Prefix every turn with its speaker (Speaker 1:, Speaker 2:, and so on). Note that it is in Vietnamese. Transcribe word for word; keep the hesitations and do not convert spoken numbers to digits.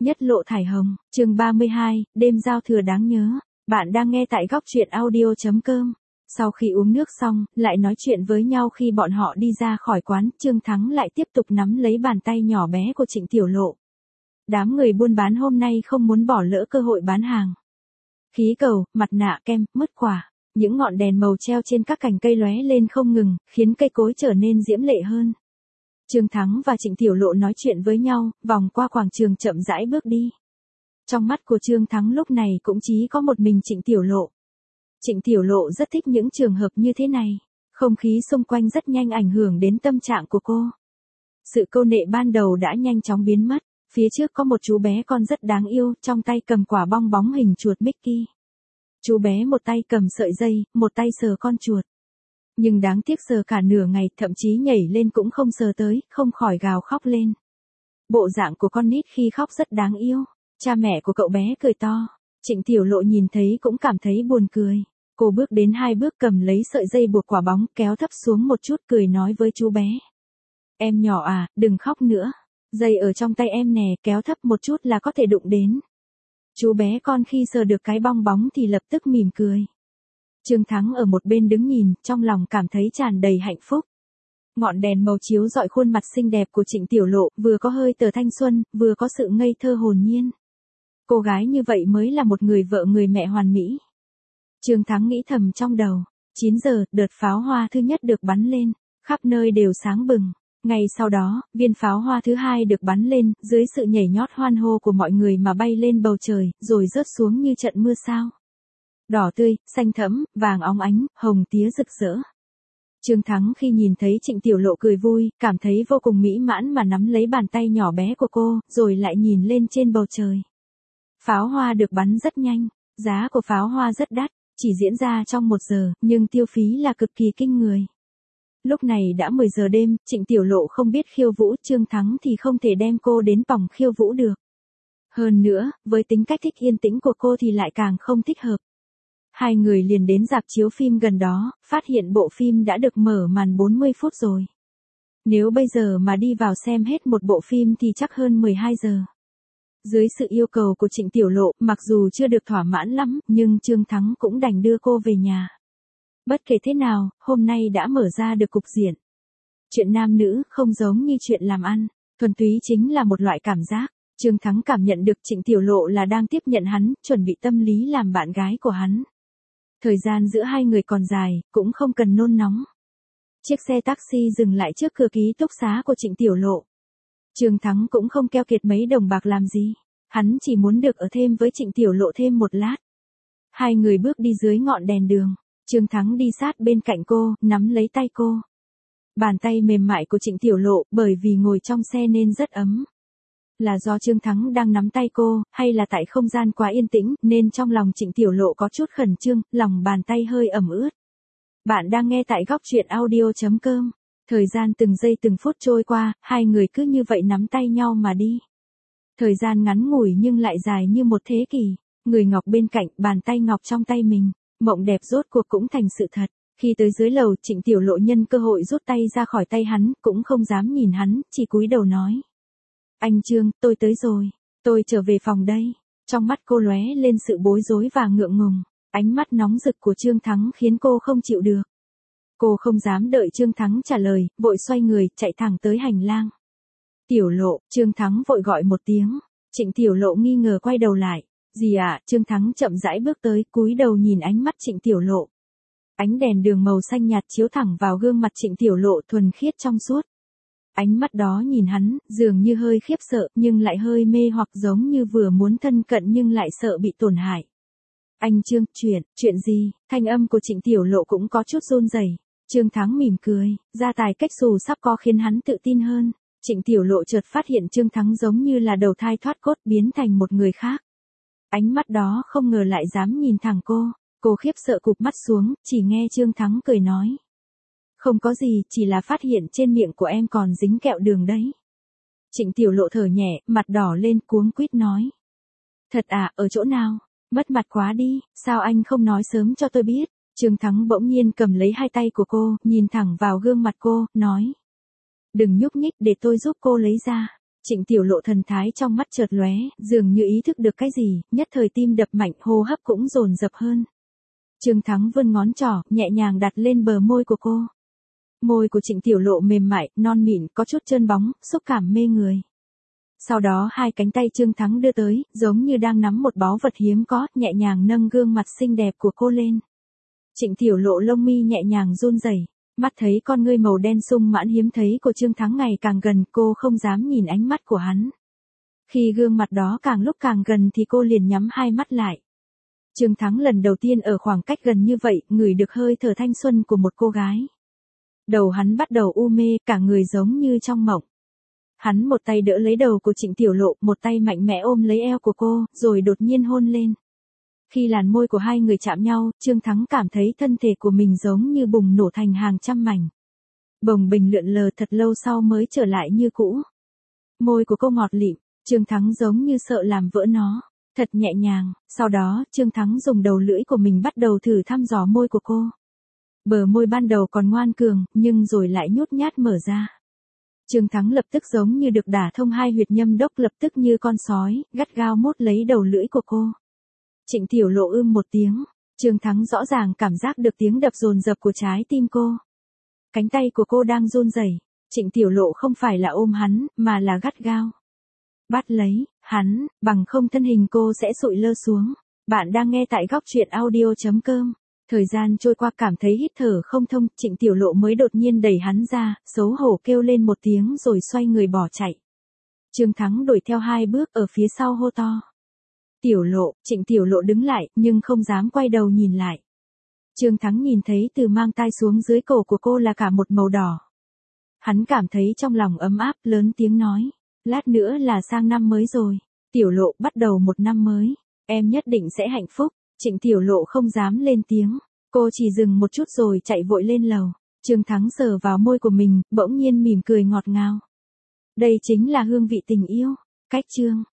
Speaker 1: Nhất lộ thải hồng, chương ba mươi hai, đêm giao thừa đáng nhớ. Bạn đang nghe tại góc truyện audio chấm com. Sau khi uống nước xong, lại nói chuyện với nhau khi bọn họ đi ra khỏi quán, Trương Thắng lại tiếp tục nắm lấy bàn tay nhỏ bé của Trịnh Tiểu Lộ. Đám người buôn bán hôm nay không muốn bỏ lỡ cơ hội bán hàng. Khí cầu, mặt nạ, kem, mứt quả, những ngọn đèn màu treo trên các cành cây lóe lên không ngừng, khiến cây cối trở nên diễm lệ hơn. Trương Thắng và Trịnh Tiểu Lộ nói chuyện với nhau, vòng qua quảng trường chậm rãi bước đi. Trong mắt của Trương Thắng lúc này cũng chỉ có một mình Trịnh Tiểu Lộ. Trịnh Tiểu Lộ rất thích những trường hợp như thế này, không khí xung quanh rất nhanh ảnh hưởng đến tâm trạng của cô. Sự câu nệ ban đầu đã nhanh chóng biến mất, phía trước có một chú bé con rất đáng yêu, trong tay cầm quả bong bóng hình chuột Mickey. Chú bé một tay cầm sợi dây, một tay sờ con chuột. Nhưng đáng tiếc sờ cả nửa ngày, thậm chí nhảy lên cũng không sờ tới, không khỏi gào khóc lên. Bộ dạng của con nít khi khóc rất đáng yêu. Cha mẹ của cậu bé cười to. Trịnh Tiểu Lộ nhìn thấy cũng cảm thấy buồn cười. Cô bước đến hai bước cầm lấy sợi dây buộc quả bóng, kéo thấp xuống một chút, cười nói với chú bé. Em nhỏ à, đừng khóc nữa. Dây ở trong tay em nè, kéo thấp một chút là có thể đụng đến. Chú bé con khi sờ được cái bong bóng thì lập tức mỉm cười. Trương Thắng ở một bên đứng nhìn, trong lòng cảm thấy tràn đầy hạnh phúc. Ngọn đèn màu chiếu rọi khuôn mặt xinh đẹp của Trịnh Tiểu Lộ, vừa có hơi tờ thanh xuân, vừa có sự ngây thơ hồn nhiên. Cô gái như vậy mới là một người vợ người mẹ hoàn mỹ. Trương Thắng nghĩ thầm trong đầu. chín giờ, đợt pháo hoa thứ nhất được bắn lên, khắp nơi đều sáng bừng. Ngay sau đó, viên pháo hoa thứ hai được bắn lên, dưới sự nhảy nhót hoan hô của mọi người mà bay lên bầu trời, rồi rớt xuống như trận mưa sao. Đỏ tươi, xanh thẫm, vàng óng ánh, hồng tía rực rỡ. Trương Thắng khi nhìn thấy Trịnh Tiểu Lộ cười vui, cảm thấy vô cùng mỹ mãn mà nắm lấy bàn tay nhỏ bé của cô, rồi lại nhìn lên trên bầu trời. Pháo hoa được bắn rất nhanh, giá của pháo hoa rất đắt, chỉ diễn ra trong một giờ, nhưng tiêu phí là cực kỳ kinh người. Lúc này đã mười giờ đêm, Trịnh Tiểu Lộ không biết khiêu vũ, Trương Thắng thì không thể đem cô đến phòng khiêu vũ được. Hơn nữa, với tính cách thích yên tĩnh của cô thì lại càng không thích hợp. Hai người liền đến rạp chiếu phim gần đó, phát hiện bộ phim đã được mở màn bốn mươi phút rồi. Nếu bây giờ mà đi vào xem hết một bộ phim thì chắc hơn mười hai giờ. Dưới sự yêu cầu của Trịnh Tiểu Lộ, mặc dù chưa được thỏa mãn lắm, nhưng Trương Thắng cũng đành đưa cô về nhà. Bất kể thế nào, hôm nay đã mở ra được cục diện. Chuyện nam nữ không giống như chuyện làm ăn, thuần túy chính là một loại cảm giác. Trương Thắng cảm nhận được Trịnh Tiểu Lộ là đang tiếp nhận hắn, chuẩn bị tâm lý làm bạn gái của hắn. Thời gian giữa hai người còn dài, cũng không cần nôn nóng. Chiếc xe taxi dừng lại trước cửa ký túc xá của Trịnh Tiểu Lộ. Trương Thắng cũng không keo kiệt mấy đồng bạc làm gì, hắn chỉ muốn được ở thêm với Trịnh Tiểu Lộ thêm một lát. Hai người bước đi dưới ngọn đèn đường, Trương Thắng đi sát bên cạnh cô, nắm lấy tay cô. Bàn tay mềm mại của Trịnh Tiểu Lộ, bởi vì ngồi trong xe nên rất ấm. Là do Trương Thắng đang nắm tay cô, hay là tại không gian quá yên tĩnh, nên trong lòng Trịnh Tiểu Lộ có chút khẩn trương, lòng bàn tay hơi ẩm ướt. Bạn đang nghe tại góc truyện audio chấm com. Thời gian từng giây từng phút trôi qua, hai người cứ như vậy nắm tay nhau mà đi. Thời gian ngắn ngủi nhưng lại dài như một thế kỷ. Người ngọc bên cạnh, bàn tay ngọc trong tay mình. Mộng đẹp rốt cuộc cũng thành sự thật. Khi tới dưới lầu, Trịnh Tiểu Lộ nhân cơ hội rút tay ra khỏi tay hắn, cũng không dám nhìn hắn, chỉ cúi đầu nói. Anh Trương, tôi tới rồi. Tôi trở về phòng đây. Trong mắt cô lóe lên sự bối rối và ngượng ngùng. Ánh mắt nóng rực của Trương Thắng khiến cô không chịu được. Cô không dám đợi Trương Thắng trả lời, vội xoay người, chạy thẳng tới hành lang. Tiểu Lộ, Trương Thắng vội gọi một tiếng. Trịnh Tiểu Lộ nghi ngờ quay đầu lại. Gì ạ? À? Trương Thắng chậm rãi bước tới, cúi đầu nhìn ánh mắt Trịnh Tiểu Lộ. Ánh đèn đường màu xanh nhạt chiếu thẳng vào gương mặt Trịnh Tiểu Lộ thuần khiết trong suốt. Ánh mắt đó nhìn hắn, dường như hơi khiếp sợ, nhưng lại hơi mê hoặc, giống như vừa muốn thân cận nhưng lại sợ bị tổn hại. Anh Trương, chuyện, chuyện gì? Thanh âm của Trịnh Tiểu Lộ cũng có chút run rẩy. Trương Thắng mỉm cười, gia tài cách xù sắp có khiến hắn tự tin hơn. Trịnh Tiểu Lộ chợt phát hiện Trương Thắng giống như là đầu thai thoát cốt biến thành một người khác. Ánh mắt đó không ngờ lại dám nhìn thẳng cô. Cô khiếp sợ cụp mắt xuống, chỉ nghe Trương Thắng cười nói. Không có gì, chỉ là phát hiện trên miệng của em còn dính kẹo đường đấy. Trịnh Tiểu Lộ thở nhẹ, mặt đỏ lên, cuống quýt nói. Thật à, ở chỗ nào? Mất mặt quá đi, sao anh không nói sớm cho tôi biết? Trương Thắng bỗng nhiên cầm lấy hai tay của cô, nhìn thẳng vào gương mặt cô, nói. Đừng nhúc nhích để tôi giúp cô lấy ra. Trịnh Tiểu Lộ thần thái trong mắt chợt lóe, dường như ý thức được cái gì, nhất thời tim đập mạnh, hô hấp cũng dồn dập hơn. Trương Thắng vươn ngón trỏ, nhẹ nhàng đặt lên bờ môi của cô. Môi của Trịnh Tiểu Lộ mềm mại, non mịn, có chút trơn bóng, xúc cảm mê người. Sau đó hai cánh tay Trương Thắng đưa tới, giống như đang nắm một báu vật hiếm có, nhẹ nhàng nâng gương mặt xinh đẹp của cô lên. Trịnh Tiểu Lộ lông mi nhẹ nhàng run rẩy, mắt thấy con ngươi màu đen sung mãn hiếm thấy của Trương Thắng ngày càng gần, cô không dám nhìn ánh mắt của hắn. Khi gương mặt đó càng lúc càng gần thì cô liền nhắm hai mắt lại. Trương Thắng lần đầu tiên ở khoảng cách gần như vậy, ngửi được hơi thở thanh xuân của một cô gái. Đầu hắn bắt đầu u mê, cả người giống như trong mộng. Hắn một tay đỡ lấy đầu của Trịnh Tiểu Lộ, một tay mạnh mẽ ôm lấy eo của cô, rồi đột nhiên hôn lên. Khi làn môi của hai người chạm nhau, Trương Thắng cảm thấy thân thể của mình giống như bùng nổ thành hàng trăm mảnh. Bồng bềnh lượn lờ thật lâu sau mới trở lại như cũ. Môi của cô ngọt lịm, Trương Thắng giống như sợ làm vỡ nó. Thật nhẹ nhàng, sau đó, Trương Thắng dùng đầu lưỡi của mình bắt đầu thử thăm dò môi của cô. Bờ môi ban đầu còn ngoan cường, nhưng rồi lại nhút nhát mở ra. Trương Thắng lập tức giống như được đả thông hai huyệt nhâm đốc, lập tức như con sói, gắt gao mút lấy đầu lưỡi của cô. Trịnh Tiểu Lộ ưm một tiếng, Trương Thắng rõ ràng cảm giác được tiếng đập dồn dập của trái tim cô. Cánh tay của cô đang run rẩy, Trịnh Tiểu Lộ không phải là ôm hắn, mà là gắt gao bắt lấy hắn, bằng không thân hình cô sẽ sụi lơ xuống. Bạn đang nghe tại góc truyện audio chấm com. Thời gian trôi qua cảm thấy hít thở không thông, Trịnh Tiểu Lộ mới đột nhiên đẩy hắn ra, xấu hổ kêu lên một tiếng rồi xoay người bỏ chạy. Trương Thắng đuổi theo hai bước ở phía sau hô to. Tiểu Lộ, Trịnh Tiểu Lộ đứng lại, nhưng không dám quay đầu nhìn lại. Trương Thắng nhìn thấy từ mang tai xuống dưới cổ của cô là cả một màu đỏ. Hắn cảm thấy trong lòng ấm áp, lớn tiếng nói. Lát nữa là sang năm mới rồi. Tiểu Lộ, bắt đầu một năm mới. Em nhất định sẽ hạnh phúc. Trịnh Tiểu Lộ không dám lên tiếng. Cô chỉ dừng một chút rồi chạy vội lên lầu. Trương Thắng sờ vào môi của mình, bỗng nhiên mỉm cười ngọt ngào. Đây chính là hương vị tình yêu. Cách chương.